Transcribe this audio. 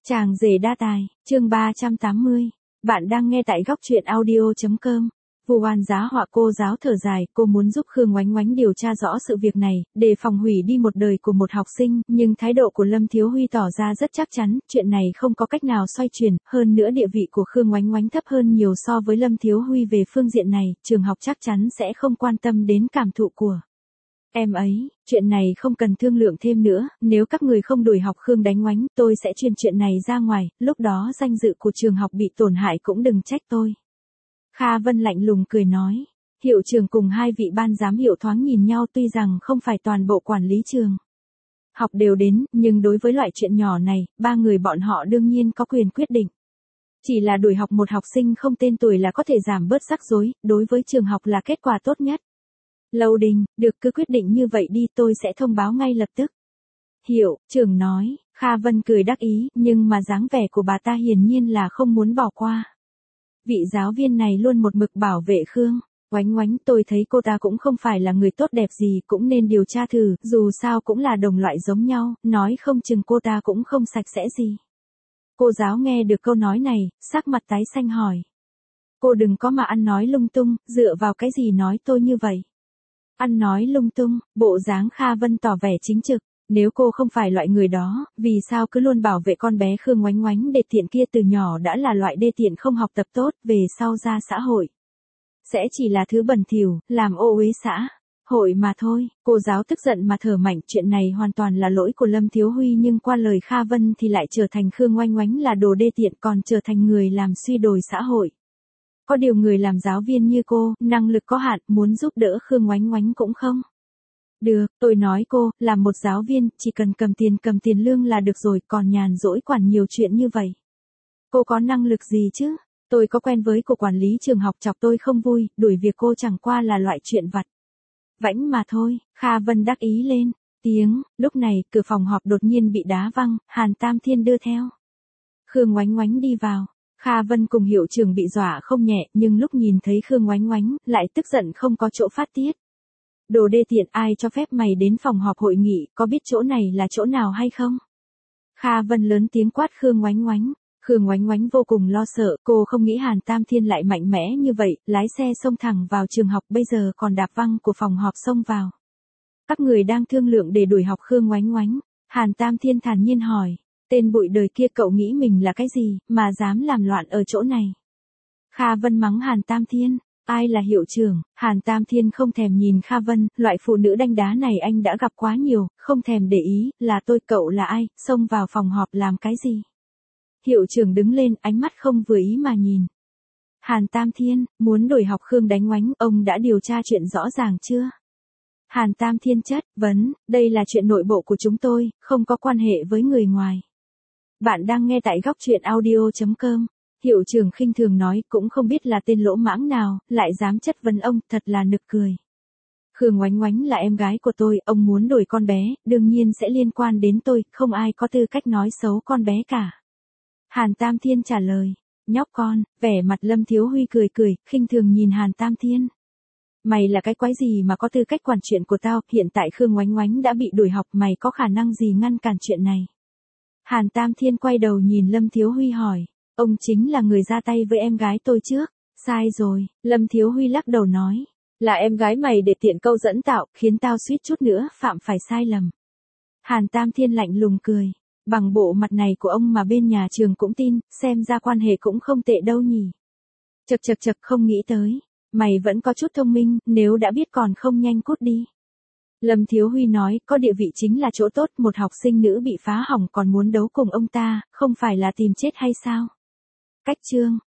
Chàng rể đa tài, chương 380. Bạn đang nghe tại góc truyện audio.com. Vu oan giá họa cô giáo thở dài, cô muốn giúp Khương Ngoánh Ngoánh điều tra rõ sự việc này, để phòng hủy đi một đời của một học sinh, nhưng thái độ của Lâm Thiếu Huy tỏ ra rất chắc chắn, chuyện này không có cách nào xoay chuyển, hơn nữa địa vị của Khương Ngoánh Ngoánh thấp hơn nhiều so với Lâm Thiếu Huy về phương diện này, trường học chắc chắn sẽ không quan tâm đến cảm thụ của em ấy, chuyện này không cần thương lượng thêm nữa, nếu các người không đuổi học Khương Đánh Ngoánh, tôi sẽ truyền chuyện này ra ngoài, lúc đó danh dự của trường học bị tổn hại cũng đừng trách tôi. Kha Vân lạnh lùng cười nói, hiệu trưởng cùng hai vị ban giám hiệu thoáng nhìn nhau tuy rằng không phải toàn bộ quản lý trường học đều đến, nhưng đối với loại chuyện nhỏ này, ba người bọn họ đương nhiên có quyền quyết định. Chỉ là đuổi học một học sinh không tên tuổi là có thể giảm bớt rắc rối, đối với trường học là kết quả tốt nhất. Lâu Đình, được cứ quyết định như vậy đi, tôi sẽ thông báo ngay lập tức. Hiệu trưởng nói, Kha Vân cười đắc ý, nhưng mà dáng vẻ của bà ta hiển nhiên là không muốn bỏ qua. Vị giáo viên này luôn một mực bảo vệ Khương Ngoánh Ngoánh, tôi thấy cô ta cũng không phải là người tốt đẹp gì, cũng nên điều tra thử, dù sao cũng là đồng loại giống nhau, nói không chừng cô ta cũng không sạch sẽ gì. Cô giáo nghe được câu nói này, sắc mặt tái xanh hỏi. Cô đừng có mà ăn nói lung tung, dựa vào cái gì nói tôi như vậy? Ăn nói lung tung, bộ dáng Kha Vân tỏ vẻ chính trực, nếu cô không phải loại người đó, vì sao cứ luôn bảo vệ con bé Khương Ngoánh Ngoánh đê tiện kia, từ nhỏ đã là loại đê tiện không học tập tốt, về sau ra xã hội sẽ chỉ là thứ bẩn thỉu, làm ô uế xã hội mà thôi. Cô giáo tức giận mà thở mạnh, chuyện này hoàn toàn là lỗi của Lâm Thiếu Huy, nhưng qua lời Kha Vân thì lại trở thành Khương Ngoánh Ngoánh là đồ đê tiện, còn trở thành người làm suy đồi xã hội. Có điều người làm giáo viên như cô, năng lực có hạn, muốn giúp đỡ Khương Ngoánh Ngoánh cũng không được. Tôi nói cô, làm một giáo viên, chỉ cần cầm tiền lương là được rồi, còn nhàn rỗi quản nhiều chuyện như vậy. Cô có năng lực gì chứ? Tôi có quen với cô quản lý trường học, chọc tôi không vui, đuổi việc cô chẳng qua là loại chuyện vặt vãnh mà thôi. Kha Vân đắc ý lên tiếng, lúc này, cửa phòng họp đột nhiên bị đá văng, Hàn Tam Thiên đưa theo Khương Ngoánh Ngoánh đi vào. Kha Vân cùng hiệu trưởng bị dọa không nhẹ, nhưng lúc nhìn thấy Khương Ngoánh Ngoánh, lại tức giận không có chỗ phát tiết. Đồ đê tiện, ai cho phép mày đến phòng họp hội nghị, có biết chỗ này là chỗ nào hay không? Kha Vân lớn tiếng quát Khương Ngoánh Ngoánh. Khương Ngoánh Ngoánh vô cùng lo sợ, cô không nghĩ Hàn Tam Thiên lại mạnh mẽ như vậy, lái xe xông thẳng vào trường học, bây giờ còn đạp văng của phòng họp xông vào. Các người đang thương lượng để đuổi học Khương Ngoánh Ngoánh. Hàn Tam Thiên thản nhiên hỏi. Tên bụi đời kia, cậu nghĩ mình là cái gì, mà dám làm loạn ở chỗ này? Kha Vân mắng Hàn Tam Thiên. Ai là hiệu trưởng? Hàn Tam Thiên không thèm nhìn Kha Vân, loại phụ nữ đanh đá này anh đã gặp quá nhiều, không thèm để ý, là tôi, cậu là ai, xông vào phòng họp làm cái gì? Hiệu trưởng đứng lên, ánh mắt không vừa ý mà nhìn. Hàn Tam Thiên, muốn đuổi học Khương Đánh Ngoánh, ông đã điều tra chuyện rõ ràng chưa? Hàn Tam Thiên chất vấn, đây là chuyện nội bộ của chúng tôi, không có quan hệ với người ngoài. Bạn đang nghe tại góc truyện audio.com. Hiệu trưởng khinh thường nói, cũng không biết là tên lỗ mãng nào, lại dám chất vấn ông, thật là nực cười. Khương Ngoánh Ngoánh là em gái của tôi, ông muốn đuổi con bé, đương nhiên sẽ liên quan đến tôi, không ai có tư cách nói xấu con bé cả. Hàn Tam Thiên trả lời, nhóc con, vẻ mặt Lâm Thiếu Huy cười cười, khinh thường nhìn Hàn Tam Thiên. Mày là cái quái gì mà có tư cách quản chuyện của tao, hiện tại Khương Ngoánh Ngoánh đã bị đuổi học, mày có khả năng gì ngăn cản chuyện này? Hàn Tam Thiên quay đầu nhìn Lâm Thiếu Huy hỏi, ông chính là người ra tay với em gái tôi trước. Sai rồi, Lâm Thiếu Huy lắc đầu nói, là em gái mày để tiện câu dẫn tạo, khiến tao suýt chút nữa phạm phải sai lầm. Hàn Tam Thiên lạnh lùng cười, bằng bộ mặt này của ông mà bên nhà trường cũng tin, xem ra quan hệ cũng không tệ đâu nhỉ. Chật, không nghĩ tới, mày vẫn có chút thông minh, nếu đã biết còn không nhanh cút đi. Lâm Thiếu Huy nói, có địa vị chính là chỗ tốt, một học sinh nữ bị phá hỏng còn muốn đấu cùng ông ta, không phải là tìm chết hay sao? Cách chương,